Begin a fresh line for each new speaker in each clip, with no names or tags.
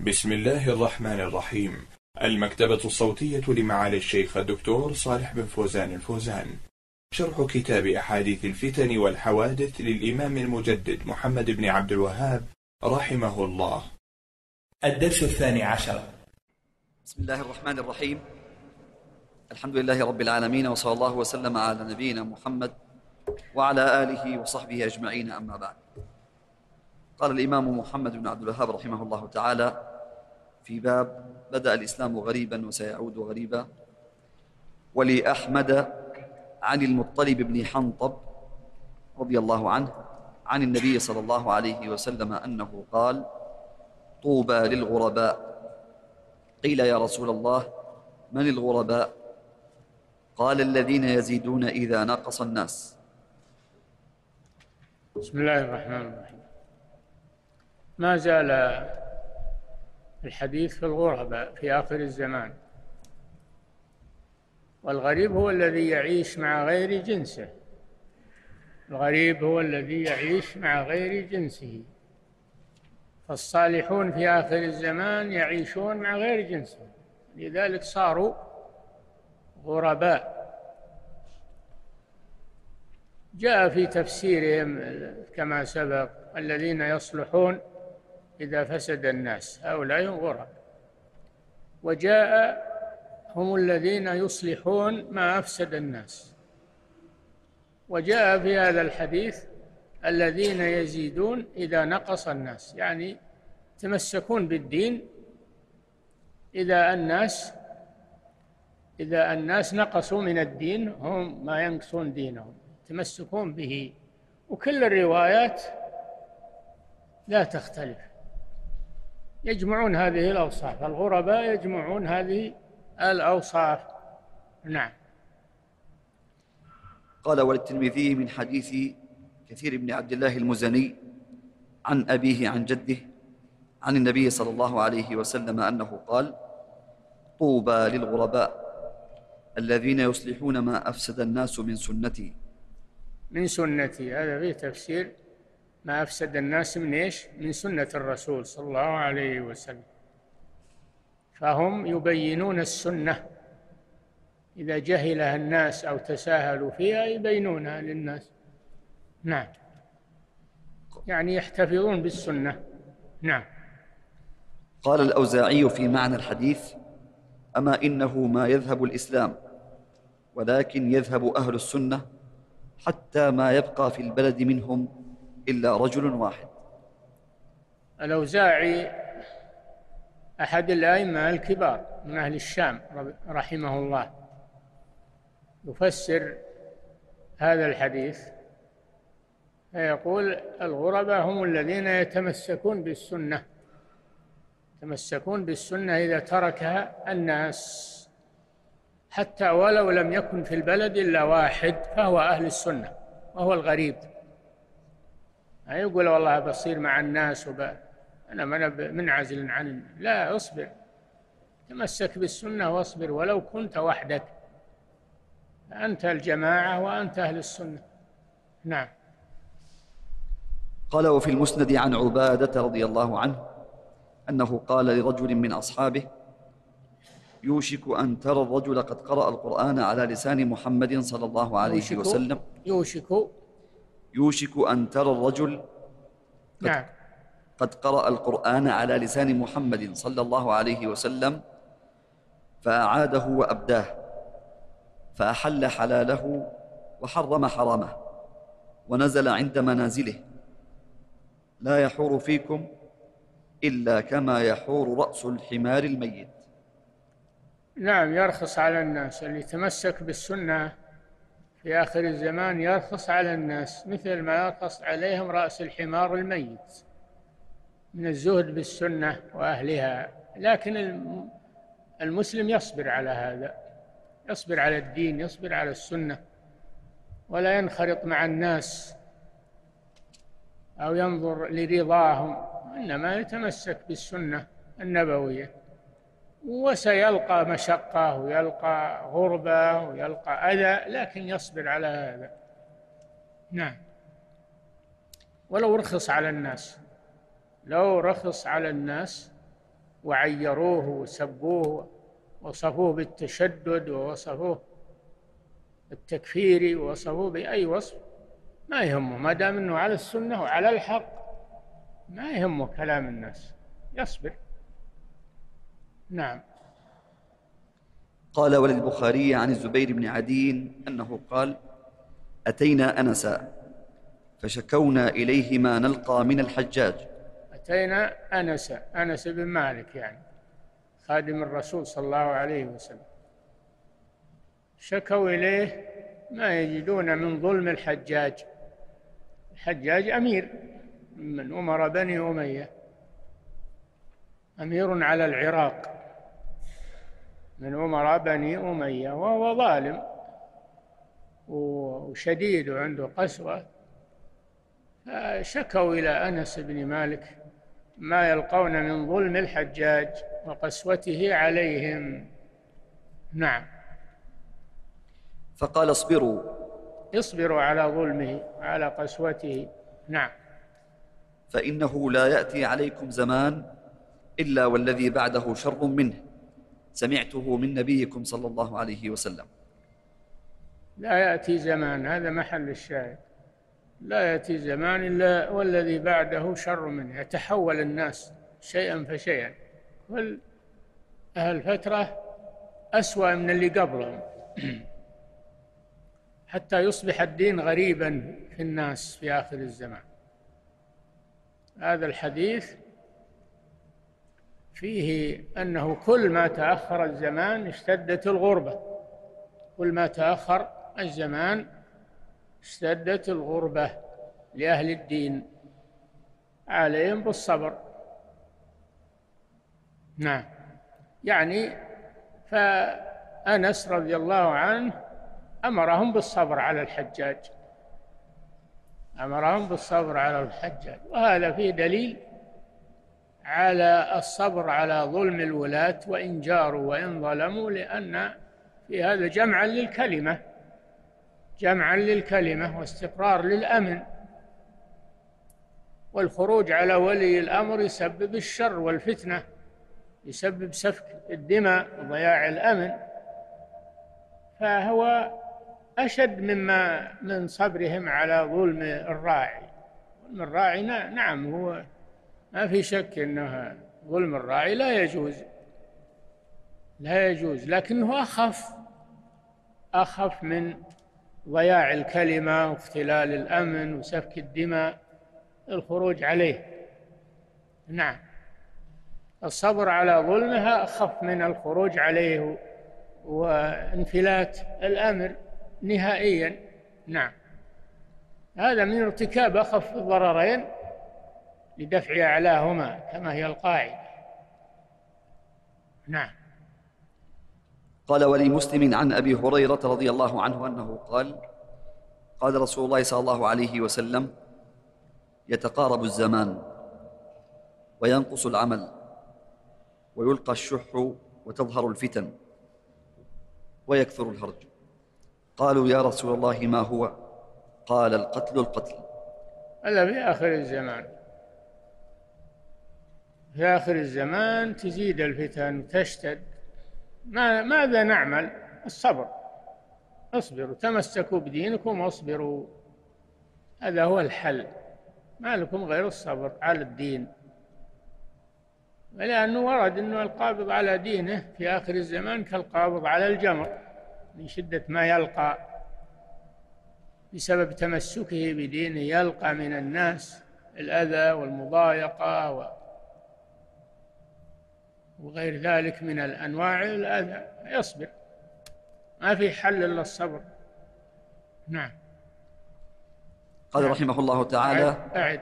بسم الله الرحمن الرحيم. المكتبة الصوتية لمعالي الشيخ الدكتور صالح بن فوزان الفوزان. شرح كتاب أحاديث الفتن والحوادث للإمام المجدد محمد بن عبد الوهاب رحمه الله.
الدرس 12.
بسم الله الرحمن الرحيم. الحمد لله رب العالمين، وصلى الله وسلم على نبينا محمد وعلى آله وصحبه أجمعين، أما بعد. قال الإمام محمد بن عبد الوهاب رحمه الله تعالى في باب بدأ الإسلام غريبا وسيعود غريبا: ولأحمد عن المطلب بن حنطب رضي الله عنه عن النبي صلى الله عليه وسلم أنه قال: طوبى للغرباء. قيل: يا رسول الله، من الغرباء؟ قال: الذين يزيدون إذا نقص الناس.
بسم الله الرحمن الرحيم. ما زال الحديث في الغرباء في آخر الزمان، والغريب هو الذي يعيش مع غير جنسه. الغريب هو الذي يعيش مع غير جنسه، فالصالحون في آخر الزمان يعيشون مع غير جنسهم، لذلك صاروا غرباء. جاء في تفسيرهم كما سبق: الذين يصلحون إذا فسد الناس، هؤلاء غرب. وجاء: هم الذين يصلحون ما أفسد الناس. وجاء في هذا الحديث: الذين يزيدون إذا نقص الناس، يعني يتمسكون بالدين إذا الناس نقصوا من الدين، هم ما ينقصون دينهم، يتمسكون به. وكل الروايات لا تختلف، يجمعون هذه الأوصاف. الغرباء يجمعون هذه الأوصاف. نعم.
قال: وللترمذي من حديث كثير بن عبد الله المزني عن أبيه عن جده عن النبي صلى الله عليه وسلم أنه قال: طوبى للغرباء الذين يصلحون ما أفسد الناس من سنتي.
من سنتي، هذا فيه تفسير ما أفسد الناس من إيش؟ من سنة الرسول صلى الله عليه وسلم. فهم يبينون السنة، إذا جهلها الناس أو تساهلوا فيها يبينونها للناس. نعم، يعني يحتفظون بالسنة. نعم.
قال الأوزاعي في معنى الحديث: أما إنه ما يذهب الإسلام، ولكن يذهب أهل السنة، حتى ما يبقى في البلد منهم إلا رجل واحد.
الأوزاعي أحد الأئمة الكبار من أهل الشام رحمه الله، يفسر هذا الحديث فيقول: الغرباء هم الذين يتمسكون بالسنة، يتمسكون بالسنة إذا تركها الناس، حتى ولو لم يكن في البلد إلا واحد فهو أهل السنة، وهو الغريب. لا يقول والله بصير مع الناس أنا منعزل عن لا، اصبر، تمسك بالسنة واصبر ولو كنت وحدك، أنت الجماعة وأنت أهل السنة. نعم.
قال: وفي المسند عن عبادة رضي الله عنه أنه قال لرجل من أصحابه: يوشك أن ترى الرجل قد قرأ القرآن على لسان محمد صلى الله عليه وسلم. يوشك أن ترى الرجل قد قرأ القرآن على لسان محمد صلى الله عليه وسلم، فأعاده وأبداه، فأحل حلاله وحرم حرامه، ونزل عند منازله: لا يحور فيكم إلا كما يحور رأس الحمار الميت.
نعم، يرخص على الناس اللي يتمسك بالسنة في آخر الزمان، يرخص على الناس مثل ما يرخص عليهم رأس الحمار الميت من الزهد بالسنة وأهلها. لكن المسلم يصبر على هذا، يصبر على الدين، يصبر على السنة، ولا ينخرط مع الناس أو ينظر لرضاهم، إنما يتمسك بالسنة النبوية. وسيلقى مشقة ويلقى غربة ويلقى أذى، لكن يصبر على هذا. نعم. ولو رخص على الناس، لو رخص على الناس وعيروه وسبوه، وصفوه بالتشدد، ووصفوه التكفيري، ووصفوه بأي وصف، ما يهمه ما دام أنه على السنة وعلى الحق، ما يهمه كلام الناس، يصبر. نعم.
قال: وللبخاري عن الزبير بن عدي أنه قال: أتينا أنسا فشكونا إليه ما نلقى من الحجاج.
أتينا أنس بن مالك يعني خادم الرسول صلى الله عليه وسلم، شكوا إليه ما يجدون من ظلم الحجاج. الحجاج أمير من أمراء بني أمية، أمير على العراق من أمراء بني أمية، وهو ظالم وشديد وعنده قسوة. فشكوا إلى أنس بن مالك ما يلقون من ظلم الحجاج وقسوته عليهم. نعم.
فقال:
اصبروا على ظلمه وعلى قسوته. نعم.
فإنه لا يأتي عليكم زمان إلا والذي بعده شر منه، سمعته من نبيكم صلى الله عليه وسلم.
لا يأتي زمان، هذا محل الشاهد، لا يأتي زمان إلا والذي بعده شر منه، يتحول الناس شيئا فشيئا، أهل فترة أسوأ من اللي قبلهم حتى يصبح الدين غريبا في الناس في آخر الزمان. هذا الحديث فيه أنه كل ما تأخر الزمان اشتدت الغربة، كل ما تأخر الزمان اشتدت الغربة لأهل الدين، عليهم بالصبر. نعم. يعني فأنس رضي الله عنه أمرهم بالصبر على الحجاج، أمرهم بالصبر على الحجاج، وهذا فيه دليل على الصبر على ظلم الولاة وإن جاروا وإن ظلموا، لأن في هذا جمعا للكلمة واستقرار للأمن. والخروج على ولي الأمر يسبب الشر والفتنة، يسبب سفك الدماء وضياع الأمن، فهو أشد من صبرهم على ظلم الراعي. ظلم الراعي نعم هو ما في شك أنه ظلم الراعي لا يجوز، لكنه أخف من ضياع الكلمة واختلال الأمن وسفك الدماء، الخروج عليه. نعم. الصبر على ظلمها أخف من الخروج عليه وانفلات الأمر نهائيا. نعم. هذا من ارتكاب أخف الضررين لدفع أعلاهما كما هي القاعدة. نعم.
قال: ولمسلم عن أبي هريرة رضي الله عنه أنه قال: قال رسول الله صلى الله عليه وسلم: يتقارب الزمان وينقص العمل ويلقى الشح وتظهر الفتن ويكثر الهرج. قالوا: يا رسول الله ما هو؟ قال: القتل.
هذا في آخر الزمان، في آخر الزمان تزيد الفتن وتشتد. ماذا نعمل؟ الصبر، اصبروا، تمسكوا بدينكم واصبروا، هذا هو الحل، ما لكم غير الصبر على الدين. لأنه ورد أنه القابض على دينه في آخر الزمان كالقابض على الجمر من شدة ما يلقى بسبب تمسكه بدينه، يلقى من الناس الأذى والمضايقة وغير ذلك من الأنواع الأذى، يصبر، ما في حل إلا الصبر. نعم.
قال رحمه الله تعالى:
أعد.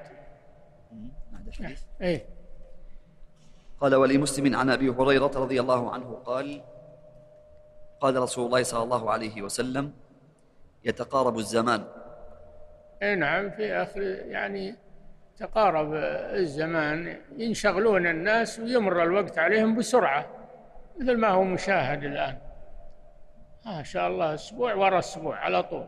إيه.
قال: ولمسلم عن أبي هريرة رضي الله عنه قال: قال رسول الله صلى الله عليه وسلم: يتقارب الزمان.
إيه نعم، في آخر يعني تقارب الزمان، ينشغلون الناس ويمر الوقت عليهم بسرعة، مثل ما هو مشاهد الآن، ما شاء الله أسبوع وراء أسبوع على طول،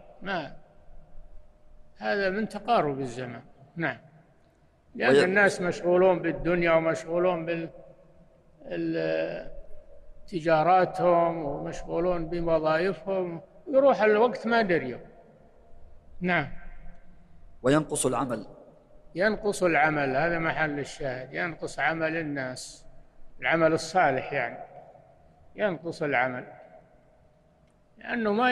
هذا من تقارب الزمان. نعم. لأن الناس مشغولون بالدنيا ومشغولون تجاراتهم ومشغولون بوظائفهم، يروح الوقت ما دريوا. نعم.
وينقص العمل.
ينقص العمل، هذا محل الشاهد، ينقص عمل الناس، العمل الصالح يعني ينقص العمل، لأنه ما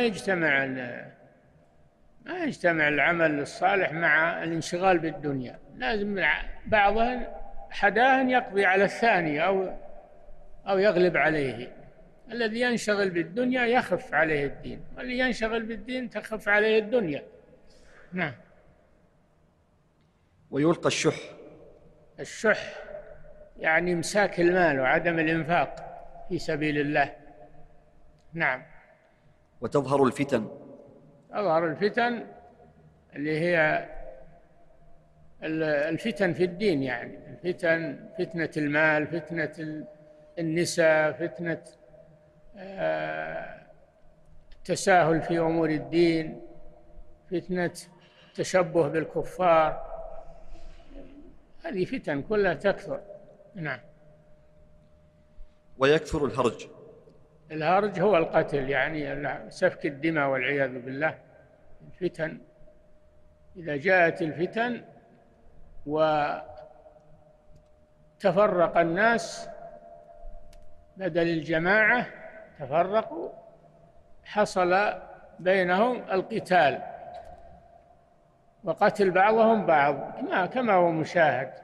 يجتمع العمل الصالح مع الانشغال بالدنيا. لازم بعضهم حداهن يقضي على الثاني أو يغلب عليه. الذي ينشغل بالدنيا يخف عليه الدين، والذي ينشغل بالدين تخف عليه الدنيا. نعم.
ويلقى الشح.
الشح يعني إمساك المال وعدم الإنفاق في سبيل الله. نعم.
وتظهر الفتن.
تظهر الفتن اللي هي الفتن في الدين، يعني الفتن، فتنة المال، فتنة النساء، فتنة التساهل في أمور الدين، فتنة التشبه بالكفار. هذه فتن كلها تكثر. نعم.
ويكثر الهرج.
الهرج هو القتل، يعني سفك الدماء والعياذ بالله. الفتن، إذا جاءت الفتن وتفرق الناس بدل الجماعة، تفرقوا، حصل بينهم القتال وقتل بعضهم بعض كما هو مشاهد.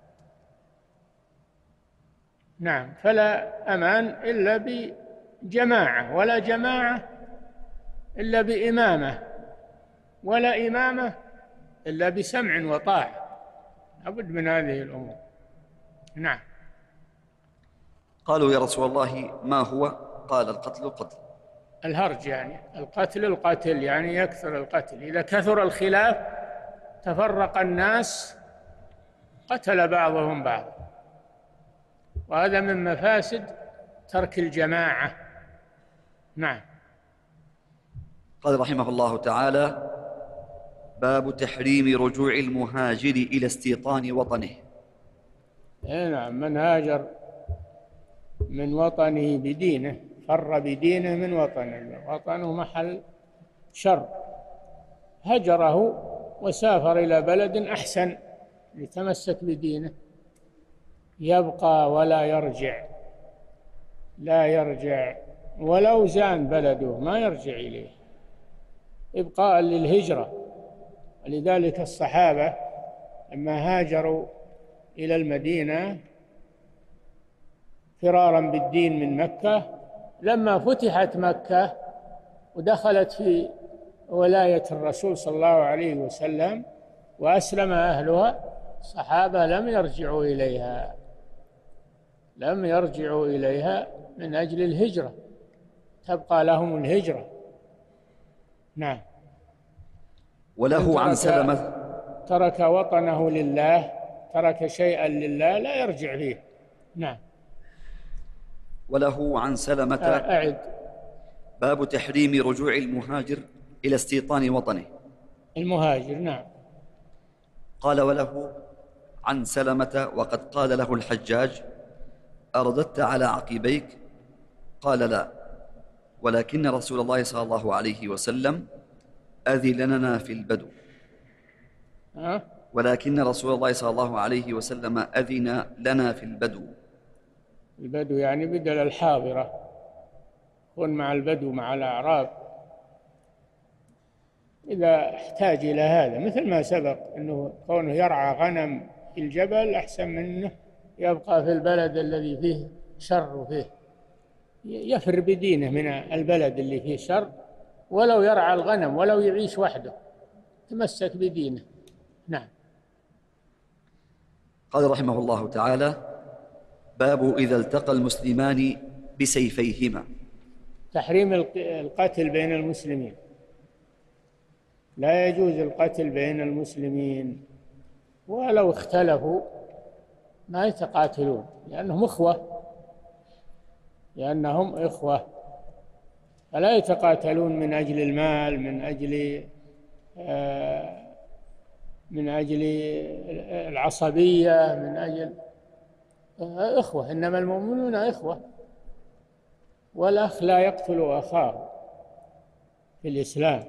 نعم. فلا أمان إلا بجماعة، ولا جماعة إلا بإمامة، ولا إمامة إلا بسمع وطاعة. لابد من هذه الأمور. نعم.
قالوا يا رسول الله ما هو؟ قال القتل القتل.
الهرج يعني القتل يعني يكثر القتل. إذا كثر الخلاف تفرق الناس، قتل بعضهم بعض، وهذا من مفاسد ترك الجماعة. نعم.
قال رحمه الله تعالى: باب تحريم رجوع المهاجر إلى استيطان وطنه.
نعم. من هاجر من وطنه بدينه، فر بدينه من وطنه، وطنه محل شر، هجره وسافر إلى بلد أحسن ليتمسك بدينه، يبقى ولا يرجع، لا يرجع ولو زان بلده ما يرجع إليه، إبقاء للهجرة. ولذلك الصحابة لما هاجروا إلى المدينة فرارا بالدين من مكة، لما فتحت مكة ودخلت في ولاية الرسول صلى الله عليه وسلم وأسلم أهلها، الصحابة لم يرجعوا إليها من أجل الهجرة، تبقى لهم الهجرة. نعم.
وله عن سلمة.
ترك وطنه لله، ترك شيئا لله لا يرجع فيه. نعم.
وله عن سلمة.
أعد.
باب تحريم رجوع المهاجر إلى استيطان وطنه.
المهاجر. نعم.
قال: وله عن سلمة وقد قال له الحجاج: أرددت على عقبيك؟ قال: لا، ولكن رسول الله صلى الله عليه وسلم أذن لنا في البدو. ولكن رسول الله صلى الله عليه وسلم أذن لنا في البدو.
البدو يعني بدل الحاضرة، كن مع البدو مع الأعراب إذا احتاج إلى هذا، مثل ما سبق أنه كونه يرعى غنم في الجبل أحسن منه يبقى في البلد الذي فيه شر وفيه يفر بدينه من البلد اللي فيه شر، ولو يرعى الغنم ولو يعيش وحده تمسك بدينه. نعم.
قال رحمه الله تعالى: باب إذا التقى المسلمان بسيفيهما.
تحريم القتل بين المسلمين، لا يجوز القتل بين المسلمين، ولو اختلفوا ما يتقاتلون لأنهم إخوة، فلا يتقاتلون من أجل المال، من أجل العصبية، من أجل إخوة، إنما المؤمنون إخوة، والأخ لا يقتل أخاه في الإسلام.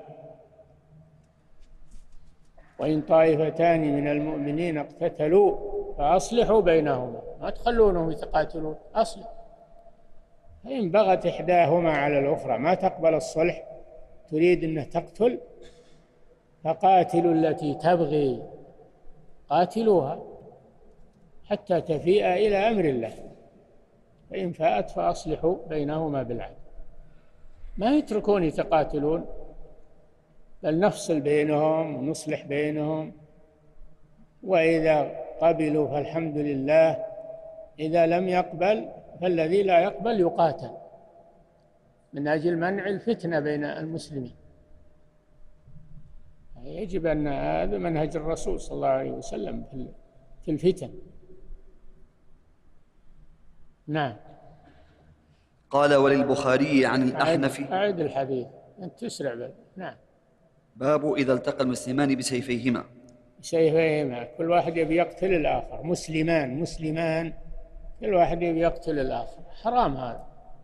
وإن طائفتان من المؤمنين اقتتلوا فأصلحوا بينهما، ما تخلونهم يتقاتلون، أصلح. فإن بغت إحداهما على الأخرى ما تقبل الصلح، تريد أن تقتل، فقاتلوا التي تبغي، قاتلوها حتى تفيء إلى أمر الله، فإن فاءت فأصلحوا بينهما بالعدل. ما يتركون يتقاتلون، بل نفصل بينهم ونصلح بينهم، وإذا قبلوا فالحمد لله، إذا لم يقبل فالذي لا يقبل يقاتل من أجل منع الفتنة بين المسلمين. يجب أن هذا منهج الرسول صلى الله عليه وسلم في الفتن. نعم.
قال وللبخاري عن الأحنف.
أعد الحديث، أنت تسرع بل. نعم.
باب إذا التقى المسلمان بسيفيهما.
سيفيهما، كل واحد يبي يقتل الآخر، مسلمان كل واحد يبي يقتل الآخر، حرام هذا.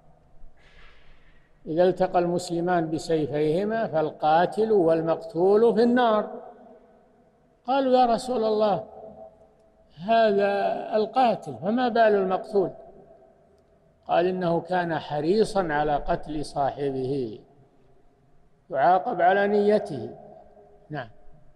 إذا التقى المسلمان بسيفيهما فالقاتل والمقتول في النار. قالوا يا رسول الله هذا القاتل، فما بال المقتول؟ قال إنه كان حريصا على قتل صاحبه، يعاقب على نيته. نعم.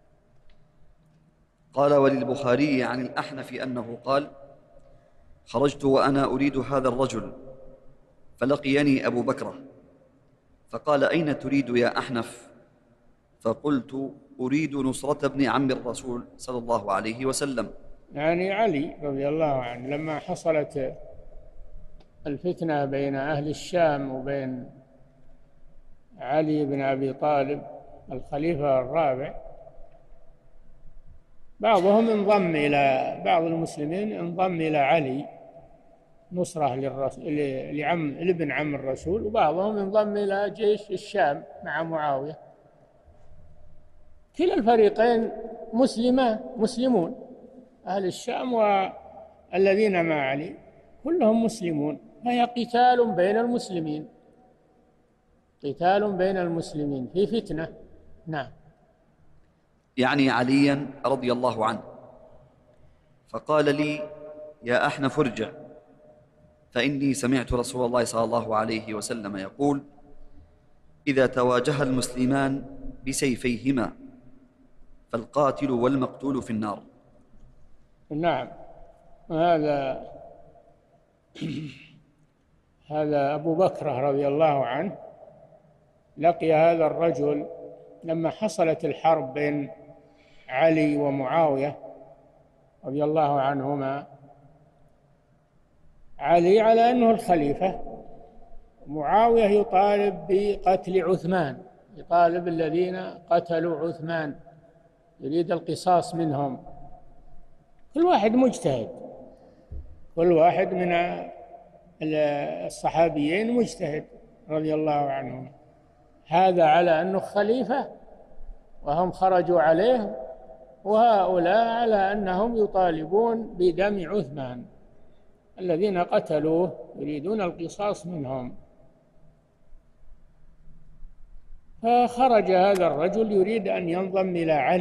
قال وللبخاري عن الأحنف أنه قال خرجت وأنا أريد هذا الرجل فلقيني أبو بكرة فقال أين تريد يا أحنف؟ فقلت أريد نصرة ابن عم الرسول صلى الله عليه وسلم،
يعني علي رضي الله عنه لما حصلت الفتنة بين أهل الشام وبين علي بن أبي طالب الخليفة الرابع، بعضهم انضم إلى بعض المسلمين، انضم إلى علي نصرة لابن عم الرسول، وبعضهم انضم إلى جيش الشام مع معاوية. كلا الفريقين مسلمون، أهل الشام والذين مع علي كلهم مسلمون، فهي قتال بين المسلمين في فتنة. نعم.
يعني عليا رضي الله عنه. فقال لي يا أحنف ارجع، فإني سمعت رسول الله صلى الله عليه وسلم يقول إذا تواجه المسلمان بسيفيهما فالقاتل والمقتول في النار.
نعم. هذا أبو بكر رضي الله عنه لقي هذا الرجل لما حصلت الحرب بين علي ومعاوية رضي الله عنهما. علي على أنه الخليفة، معاوية يطالب بقتل عثمان، يطالب الذين قتلوا عثمان، يريد القصاص منهم. كل واحد مجتهد، كل واحد من الصحابيين مجتهد رضي الله عنهم. هذا على أنه خليفة وهم خرجوا عليه، وهؤلاء على أنهم يطالبون بدم عثمان، الذين قتلوه يريدون القصاص منهم. فخرج هذا الرجل يريد أن ينضم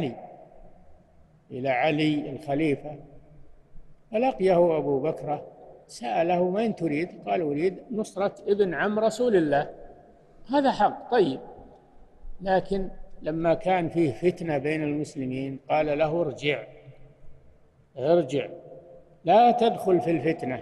إلى علي الخليفة، فلقيه أبو بكر سأله من تريد؟ قال أريد نصرة ابن عم رسول الله. هذا حق طيب، لكن لما كان فيه فتنة بين المسلمين قال له ارجع لا تدخل في الفتنة،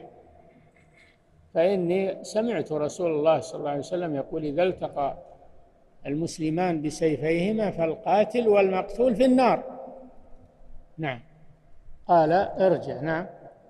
فإني سمعت رسول الله صلى الله عليه وسلم يقول إذا التقى المسلمان بسيفيهما فالقاتل والمقتول في النار. نعم. قال ارجع. نعم.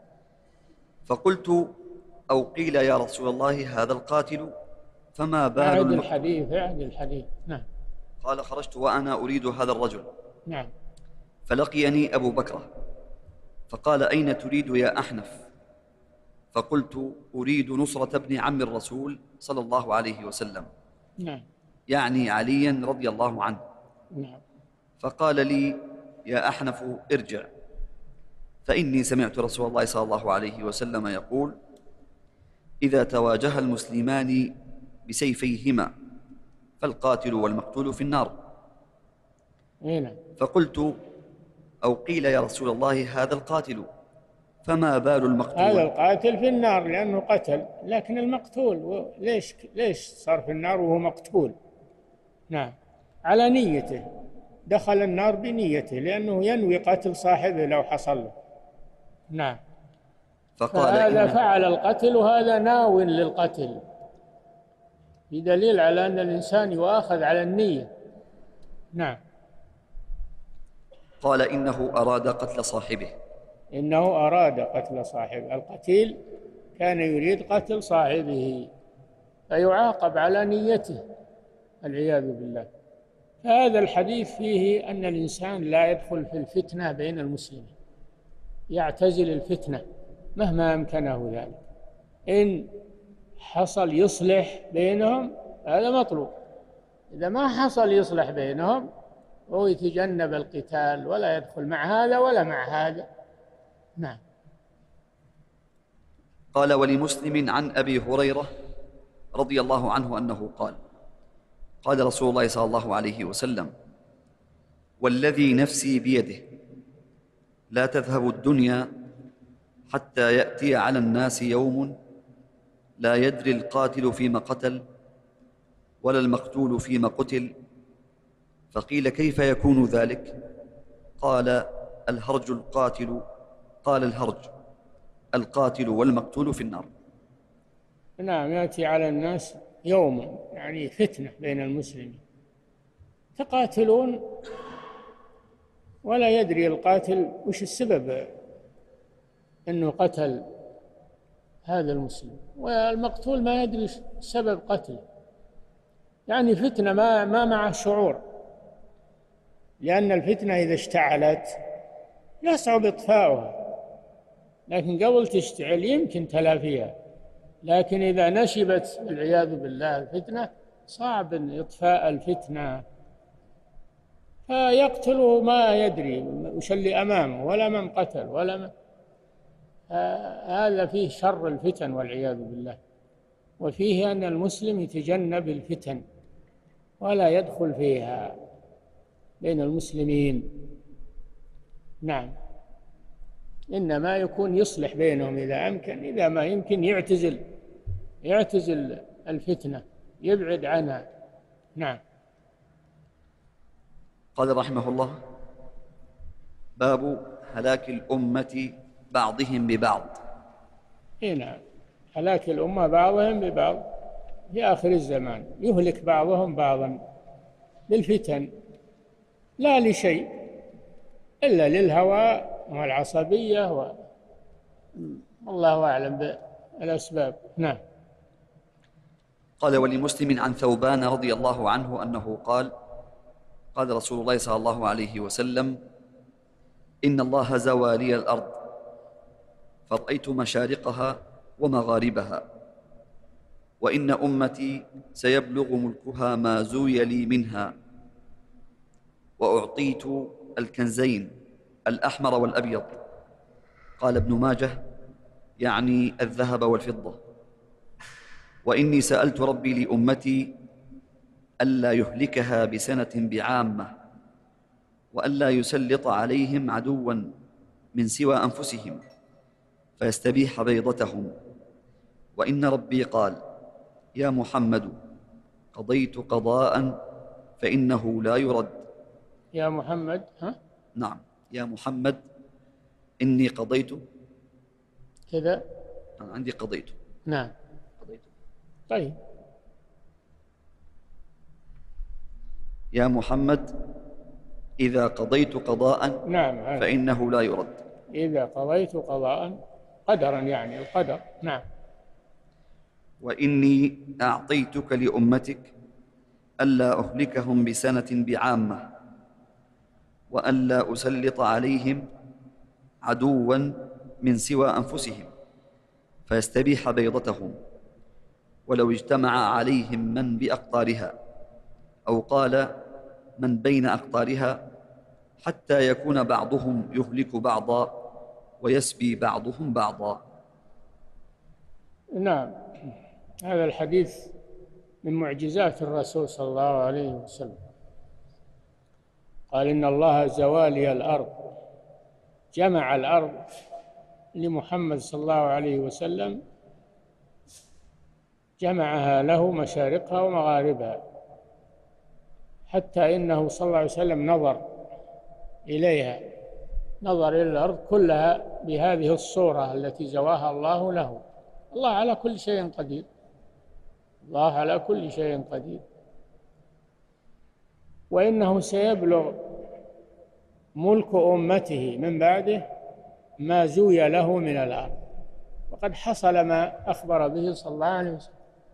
فقلت أو قيل يا رسول الله هذا القاتل فما بال
أعد الحديث. نعم.
قال خرجت وأنا أريد هذا الرجل.
نعم.
فلقيني أبو بكر فقال أين تريد يا أحنف؟ فقلت أريد نصرة ابن عم الرسول صلى الله عليه وسلم.
نعم.
يعني عليا رضي الله عنه.
نعم.
فقال لي يا أحنف ارجع، فإني سمعت رسول الله صلى الله عليه وسلم يقول: إذا تواجه المسلمان بسيفيهما فالقاتل والمقتول في النار.
هنا.
فقلت أو قيل يا رسول الله هذا القاتل، فما بال المقتول؟
هذا القاتل في النار لأنه قتل، لكن المقتول ليش صار في النار وهو مقتول؟ نعم، على نيته، دخل النار بنيته لأنه ينوي قتل صاحبه لو حصل له. نعم.
فقال
هذا فعل القتل وهذا ناو للقتل، بدليل على أن الإنسان يؤاخذ على النية. نعم.
قال إنه أراد قتل صاحبه.
إنه أراد قتل صاحبه، القتيل كان يريد قتل صاحبه فيعاقب على نيته، العياذ بالله. هذا الحديث فيه أن الإنسان لا يدخل في الفتنة بين المسلمين، يعتزل الفتنة مهما أمكنه ذلك. إن حصل يصلح بينهم هذا مطلوب، إذا ما حصل يصلح بينهم هو يتجنب القتال ولا يدخل مع هذا ولا مع هذا. نعم.
قال: ولمسلم عن أبي هريرة رضي الله عنه أنه قال: قال رسول الله صلى الله عليه وسلم: والذي نفسي بيده لا تذهب الدنيا حتى يأتي على الناس يوم لا يدري القاتل فيما قتل ولا المقتول فيما قتل. فقيل: كيف يكون ذلك؟ قال: الهرج القاتل. قال: الهرج القاتل والمقتول في النار.
نعم، يأتي على الناس يوم، يعني فتنة بين المسلمين، تقاتلون ولا يدري القاتل وش السبب أنه قتل هذا المسلم، والمقتول ما يدري سبب قتله، يعني فتنة ما مع شعور، لأن الفتنة إذا اشتعلت يصعب إطفاؤها، لكن قبل تشتعل يمكن تلافيها، لكن إذا نشبت والعياذ بالله الفتنة صعب إطفاء الفتنة، فيقتله ما يدري وش اللي أمامه ولا من قتل ولا من. هذا فيه شر الفتن والعياذ بالله، وفيه أن المسلم يتجنب الفتن ولا يدخل فيها بين المسلمين. نعم، إنما يكون يصلح بينهم إذا أمكن، إذا ما يمكن يعتزل الفتنة، يبعد عنها. نعم.
قال رحمه الله: باب هلاك الأمة بعضهم ببعض.
نعم، هلاك الأمة بعضهم ببعض في آخر الزمان، يهلك بعضهم بعضا بالفتن لا لشيء إلا للهوى والعصبية والله أعلم بالأسباب. نعم.
قال: ولمسلم عن ثوبان رضي الله عنه أنه قال: قال رسول الله صلى الله عليه وسلم: إن الله زوى لي الأرض فرأيت مشارقها ومغاربها، وإن أمتي سيبلغ ملكها ما زوي لي منها، وأعطيت الكنزين الأحمر والأبيض. قال ابن ماجه: يعني الذهب والفضة. وإني سألت ربي لأمتي ألا يهلكها بسنة بعامة، وألا يسلط عليهم عدوا من سوى أنفسهم فيستبيح بيضتهم. وإن ربي قال: يا محمد قضيت قضاء فإنه لا يرد.
يا محمد
نعم، يا محمد إني قضيت
كذا.
أنا عندي قضيت.
نعم.
قضيت.
طيب.
يا محمد إذا قضيت قضاء
نعم
فإنه لا يرد.
إذا قضيت قضاء قدرا، يعني القدر. نعم.
وإني أعطيتك لأمتك ألا أهلكهم بسنة بعامة، وألا أسلط عليهم عدوا من سوى أنفسهم فيستبيح بيضتهم، ولو اجتمع عليهم من بأقطارها، أو قال من بين أقطارها، حتى يكون بعضهم يهلك بعضا ويسبي بعضهم بعضا.
نعم، هذا الحديث من معجزات الرسول صلى الله عليه وسلم. قال إن الله زوالي الأرض، جمع الأرض لمحمد صلى الله عليه وسلم، جمعها له مشارقها ومغاربها، حتى إنه صلى الله عليه وسلم نظر إليها، نظر إلى الأرض كلها بهذه الصورة التي زواها الله له. الله على كل شيء قدير، الله على كل شيء قدير. وإنه سيبلغ ملك أمته من بعده ما زوي له من الأرض، وقد حصل ما أخبر به صلى الله عليه وسلم.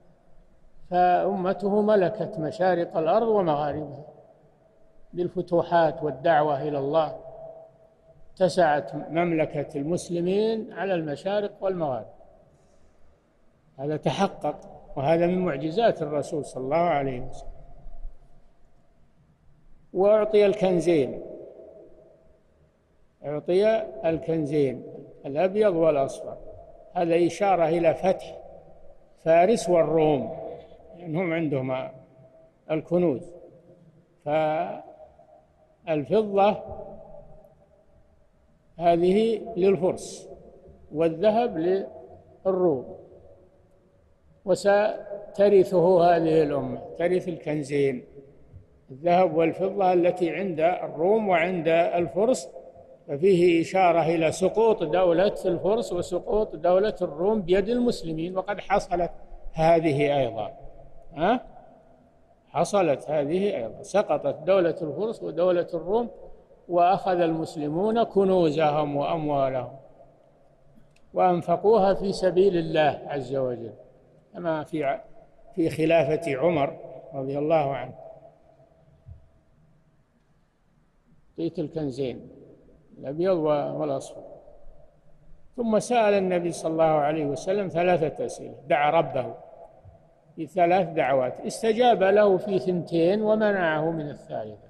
فأمته ملكت مشارق الأرض ومغاربها بالفتوحات والدعوة إلى الله، اتسعت مملكة المسلمين على المشارق والمغارب. هذا تحقق، وهذا من معجزات الرسول صلى الله عليه وسلم. وأعطي الكنزين، أعطي الكنزين الأبيض والأصفر. هذا إشارة إلى فتح فارس والروم، لأنهم عندهم الكنوز. فالفضة هذه للفرس والذهب للروم، وسترثه هذه الأمة، ترث الكنزين الذهب والفضة التي عند الروم وعند الفرس. ففيه إشارة إلى سقوط دولة الفرس وسقوط دولة الروم بيد المسلمين، وقد حصلت هذه أيضا. حصلت هذه أيضا، سقطت دولة الفرس ودولة الروم، وأخذ المسلمون كنوزهم وأموالهم وأنفقوها في سبيل الله عز وجل، كما في خلافة عمر رضي الله عنه. أعطيت الكنزين الأبيض والأصفر. ثم سأل النبي صلى الله عليه وسلم 3 أسئلة، دعا ربه في 3 دعوات، استجاب له في 2 ومنعه من الثالثة.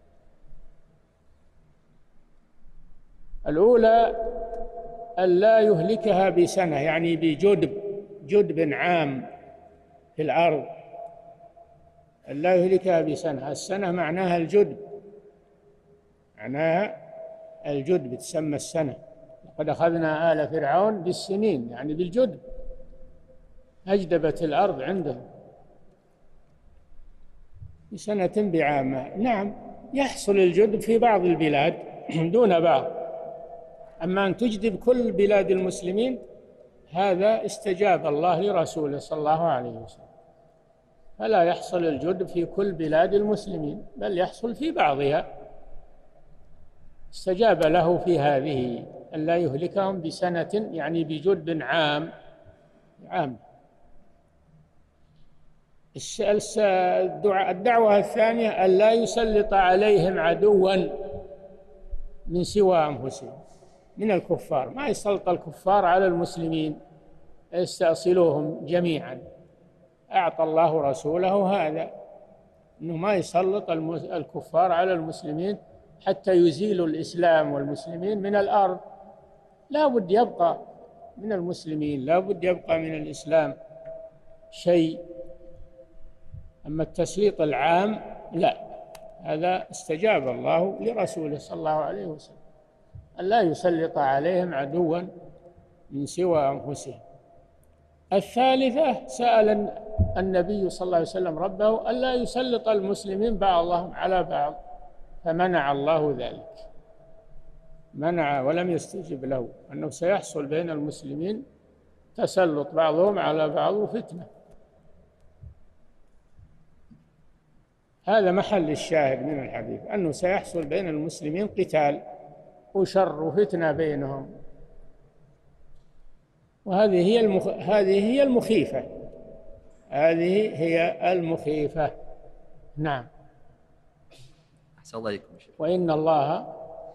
الأولى ألا يهلكها بسنة، يعني بجدب عام في الأرض، ألا يهلكها بسنة. السنة معناها الجدب، معناها الجدب، تسمى السنة. لقد أخذنا آل فرعون بالسنين، يعني بالجدب، أجدبت الأرض عندهم بسنة بعامة. نعم، يحصل الجدب في بعض البلاد دون بعض، أما أن تجدب كل بلاد المسلمين هذا استجاب الله لرسوله صلى الله عليه وسلم. فلا يحصل الجدب في كل بلاد المسلمين، بل يحصل في بعضها. استجاب له في هذه، أن لا يهلكهم بسنة، يعني بجدب عام. الدعوة الثانية أن لا يسلط عليهم عدوا من سوى أنفسهم، من الكفار. ما يسلط الكفار على المسلمين يستأصلوهم جميعا. أعطى الله رسوله هذا، أنه ما يسلط الكفار على المسلمين حتى يزيلوا الإسلام والمسلمين من الأرض. لا بد يبقى من المسلمين، لا بد يبقى من الإسلام شيء. أما التسليط العام لا، هذا استجاب الله لرسوله صلى الله عليه وسلم، أن لا يسلط عليهم عدوا من سوى أنفسهم. الثالثة سأل النبي صلى الله عليه وسلم ربه أن لا يسلط المسلمين بعضهم على بعض، فمنع الله ذلك، منع ولم يستجب له، أنه سيحصل بين المسلمين تسلط بعضهم على بعض وفتنة. هذا محل الشاهد من الحديث، أنه سيحصل بين المسلمين قتال وشر وفتنة بينهم. وهذه هي المخيفة، هذه هي المخيفة. نعم.
أحسن الله إليكم شيخ.
وإن الله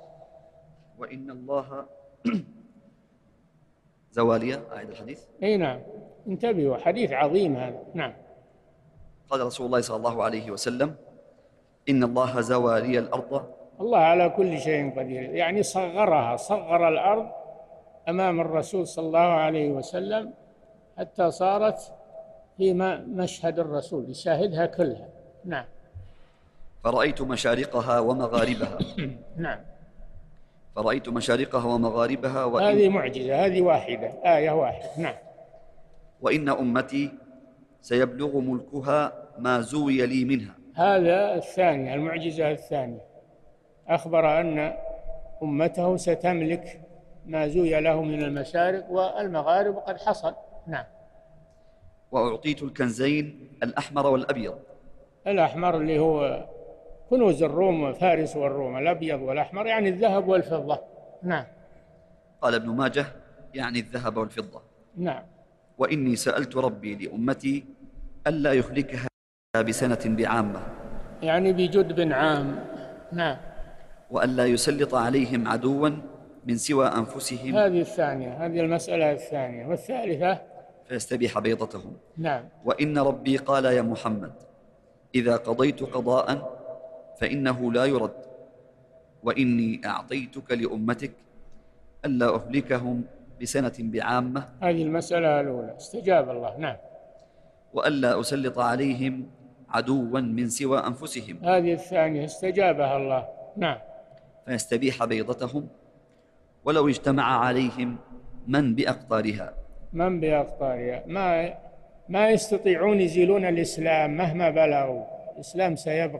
زوالية، أعيد الحديث.
أي نعم، انتبهوا، حديث عظيم هذا. نعم.
قال رسول الله صلى الله عليه وسلم: إن الله زوالي الأرض.
الله على كل شيء قدير، يعني صغرها، صغر الأرض أمام الرسول صلى الله عليه وسلم حتى صارت في مشهد الرسول يشاهدها كلها. نعم.
فرأيت مشارقها ومغاربها.
نعم.
فرأيت مشارقها ومغاربها
هذه معجزة، هذه واحدة، آية واحدة. نعم.
وإن أمتي سيبلغ ملكها ما زوي لي منها.
هذا الثانية، المعجزة الثانية، أخبر أن أمته ستملك ما زوي له من المشارق والمغارب، وقد حصل. نعم.
وأعطيت الكنزين الأحمر والأبيض.
الأحمر اللي هو كنوز الروم، فارس والروم، الأبيض والأحمر يعني الذهب والفضة. نعم.
قال ابن ماجه يعني الذهب والفضة.
نعم.
وإني سألت ربي لأمتي ألا يهلكها بسنة بعامة،
يعني بجدب عام. نعم.
وألا يسلط عليهم عدوا من سوى أنفسهم.
هذه الثانية، هذه المسألة الثانية. والثالثة
فيستبيح بيضتهم.
نعم.
وإن ربي قال يا محمد إذا قضيت قضاء فإنه لا يرد، وإني أعطيتك لأمتك ألا أهلكهم بسنة بعامة.
هذه المسألة الأولى استجاب الله. نعم.
وألا أسلط عليهم عدوا من سوى أنفسهم.
هذه الثانية استجابها الله. نعم.
فيستبيح بيضتهم ولو اجتمع عليهم من بأقطارها.
من بأقطارها، ما يستطيعون يزيلون الإسلام مهما بلغوا. الإسلام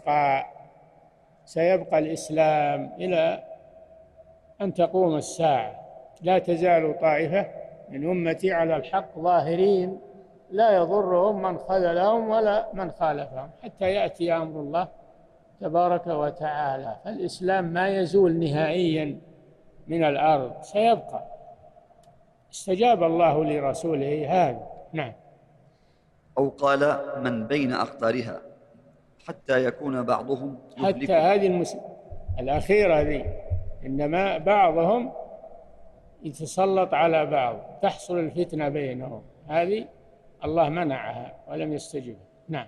سيبقى الإسلام إلى أن تقوم الساعة. لا تزال طائفة من أمتي على الحق ظاهرين لا يضرهم من خذلهم ولا من خالفهم حتى يأتي أمر الله تبارك وتعالى. فالإسلام ما يزول نهائيا من الأرض، سيبقى. استجاب الله لرسوله هذا. نعم.
أو قال من بين أقطارها حتى يكون بعضهم
حتى هذه الأخيرة ذي، إنما بعضهم يتسلط على بعض، تحصل الفتنة بينهم، هذه الله منعها ولم يستجب. نعم.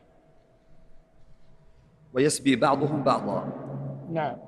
ويسبي بعضهم بعضا.
نعم.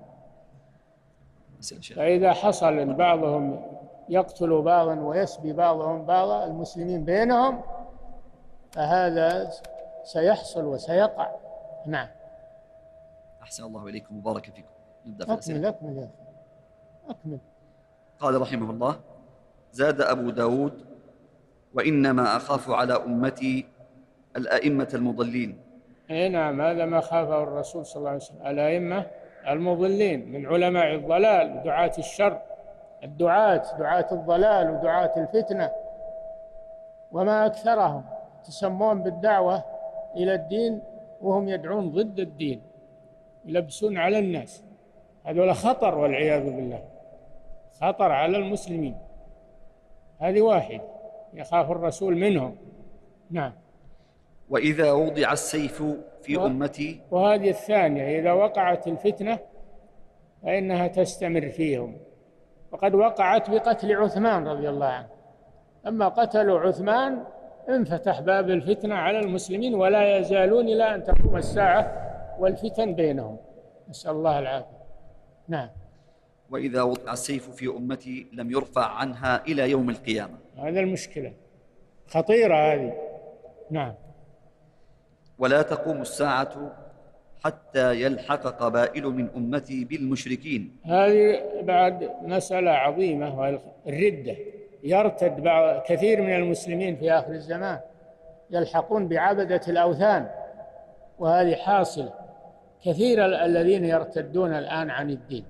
فإذا حصل أن بعضهم يقتل بعضا ويسبي بعضهم بعضا المسلمين بينهم فهذا سيحصل وسيقع. نعم.
أحسن الله إليكم وبارك فيكم. نبدأ في الأسئلة.
أكمل.
قال رحمه الله: زاد أبو داود: وإنما أخاف على أمتي الأئمة المضلين.
نعم، هذا ما خافه الرسول صلى الله عليه وسلم، الأئمة المضلين من علماء الضلال، دعاة الشر، دعاة الضلال ودعاة الفتنة، وما أكثرهم تسمون بالدعوة إلى الدين وهم يدعون ضد الدين، يلبسون على الناس. هذول خطر والعياذ بالله، خطر على المسلمين. هذه واحد يخاف الرسول منهم. نعم.
وإذا وضع السيف في أمتي.
وهذه الثانية، إذا وقعت الفتنة فإنها تستمر فيهم، وقد وقعت بقتل عثمان رضي الله عنه. أما قتلوا عثمان انفتح باب الفتنة على المسلمين، ولا يزالون إلى أن تقوم الساعة والفتن بينهم، نسأل الله العافية. نعم.
وإذا وضع السيف في أمتي لم يرفع عنها إلى يوم القيامة.
هذا المشكلة خطيرة هذه. نعم.
ولا تقوم الساعة حتى يلحق قبائل من أمتي بالمشركين.
هذه بعد مسألة عظيمة، والردة. يرتد كثير من المسلمين في آخر الزمان، يلحقون بعبدة الأوثان، وهذه حاصلة. كثير الذين يرتدون الآن عن الدين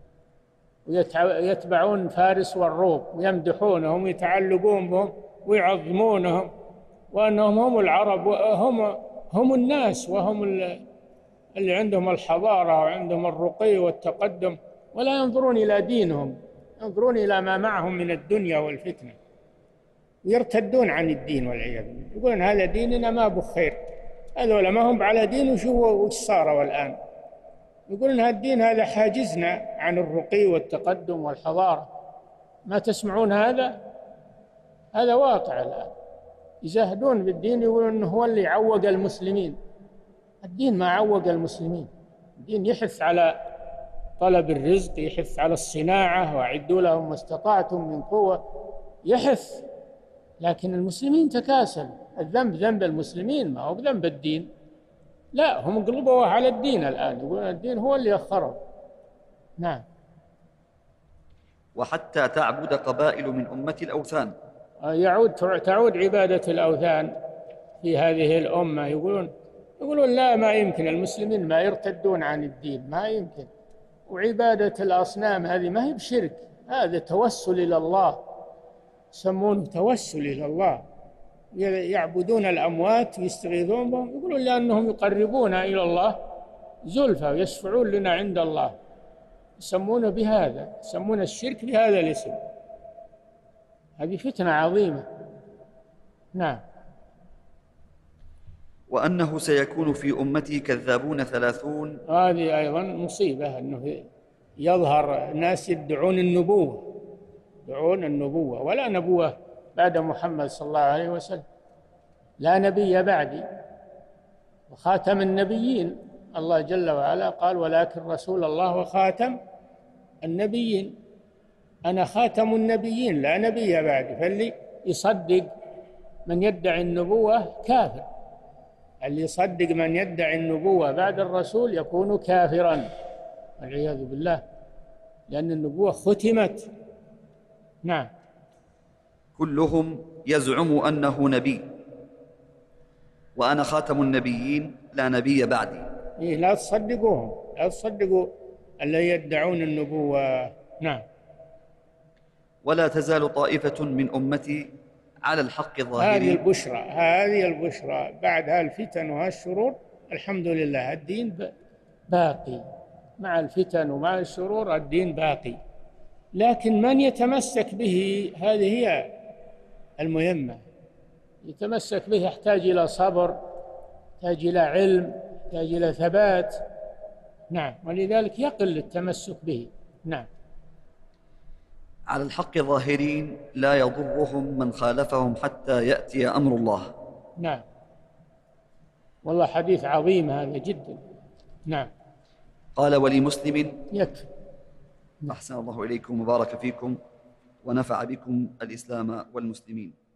ويتبعون فارس والروم ويمدحونهم ويتعلقون بهم ويعظمونهم، وأنهم هم العرب وهم الناس، وهم اللي عندهم الحضارة وعندهم الرقي والتقدم، ولا ينظرون إلى دينهم، ينظرون إلى ما معهم من الدنيا والفتنة، ويرتدون عن الدين والعياذ بالله، يقولون هذا ديننا ما بخير. هذول ما هم على دين، وش صاروا الآن؟ يقولون هذا الدين هذا حاجزنا عن الرقي والتقدم والحضارة. ما تسمعون هذا واقع الآن. يزهدون بالدين، يقولون إنه هو اللي عوق المسلمين. الدين ما عوق المسلمين، الدين يحث على طلب الرزق، يحث على الصناعة، وأعدوا لهم ما استطعتم من قوة. يحث، لكن المسلمين تكاسل. الذنب ذنب المسلمين، ما هو بذنب الدين. لا، هم قلبوا على الدين الآن، يقولون الدين هو اللي يخرب. نعم.
وحتى تعبد قبائل من أمة الأوثان.
تعود عبادة الأوثان في هذه الأمة. يقولون لا، ما يمكن، المسلمين ما يرتدون عن الدين، ما يمكن. وعبادة الأصنام هذه ما هي بشرك، هذا توسل إلى الله، يسمونه توسل إلى الله. يعبدون الأموات ويستغيثون بهم، يقولون لأنهم يقربونا إلى الله زلفى ويشفعون لنا عند الله، يسمونه بهذا، يسمون الشرك بهذا الاسم. هذه فتنة عظيمة. نعم.
وأنه سيكون في أمتي كذابون 30.
هذه أيضا مصيبة، أنه يظهر ناس يدعون النبوة، ولا نبوة بعد محمد صلى الله عليه وسلم، لا نبي بعدي، وخاتم النبيين. الله جل وعلا قال: ولكن رسول الله وخاتم النبيين. أنا خاتم النبيين لا نبي بعدي. فاللي يصدق من يدعي النبوة كافر، اللي يصدق من يدعي النبوة بعد الرسول يكون كافرا والعياذ بالله، لأن النبوة ختمت. نعم.
كلهم يزعم أنه نبي، وأنا خاتم النبيين لا نبي بعدي.
لا تصدقوهم، لا تصدقوا الذين يدعون النبوة. نعم.
ولا تزال طائفة من أمتي على الحق ظاهرين.
هذه البشرى بعد هالفتن وهالشرور. الحمد لله الدين باقي، مع الفتن ومع الشرور الدين باقي، لكن من يتمسك به هذه هي المهمة. يتمسك به يحتاج إلى صبر، يحتاج إلى علم، يحتاج إلى ثبات. نعم. ولذلك يقل التمسك به. نعم.
على الحق ظاهرين لا يضرهم من خالفهم حتى يأتي أمر الله.
نعم. والله حديث عظيم هذا جدا. نعم.
قال: ولمسلم.
يكفي.
أحسن الله إليكم وبارك فيكم ونفع بكم الإسلام والمسلمين.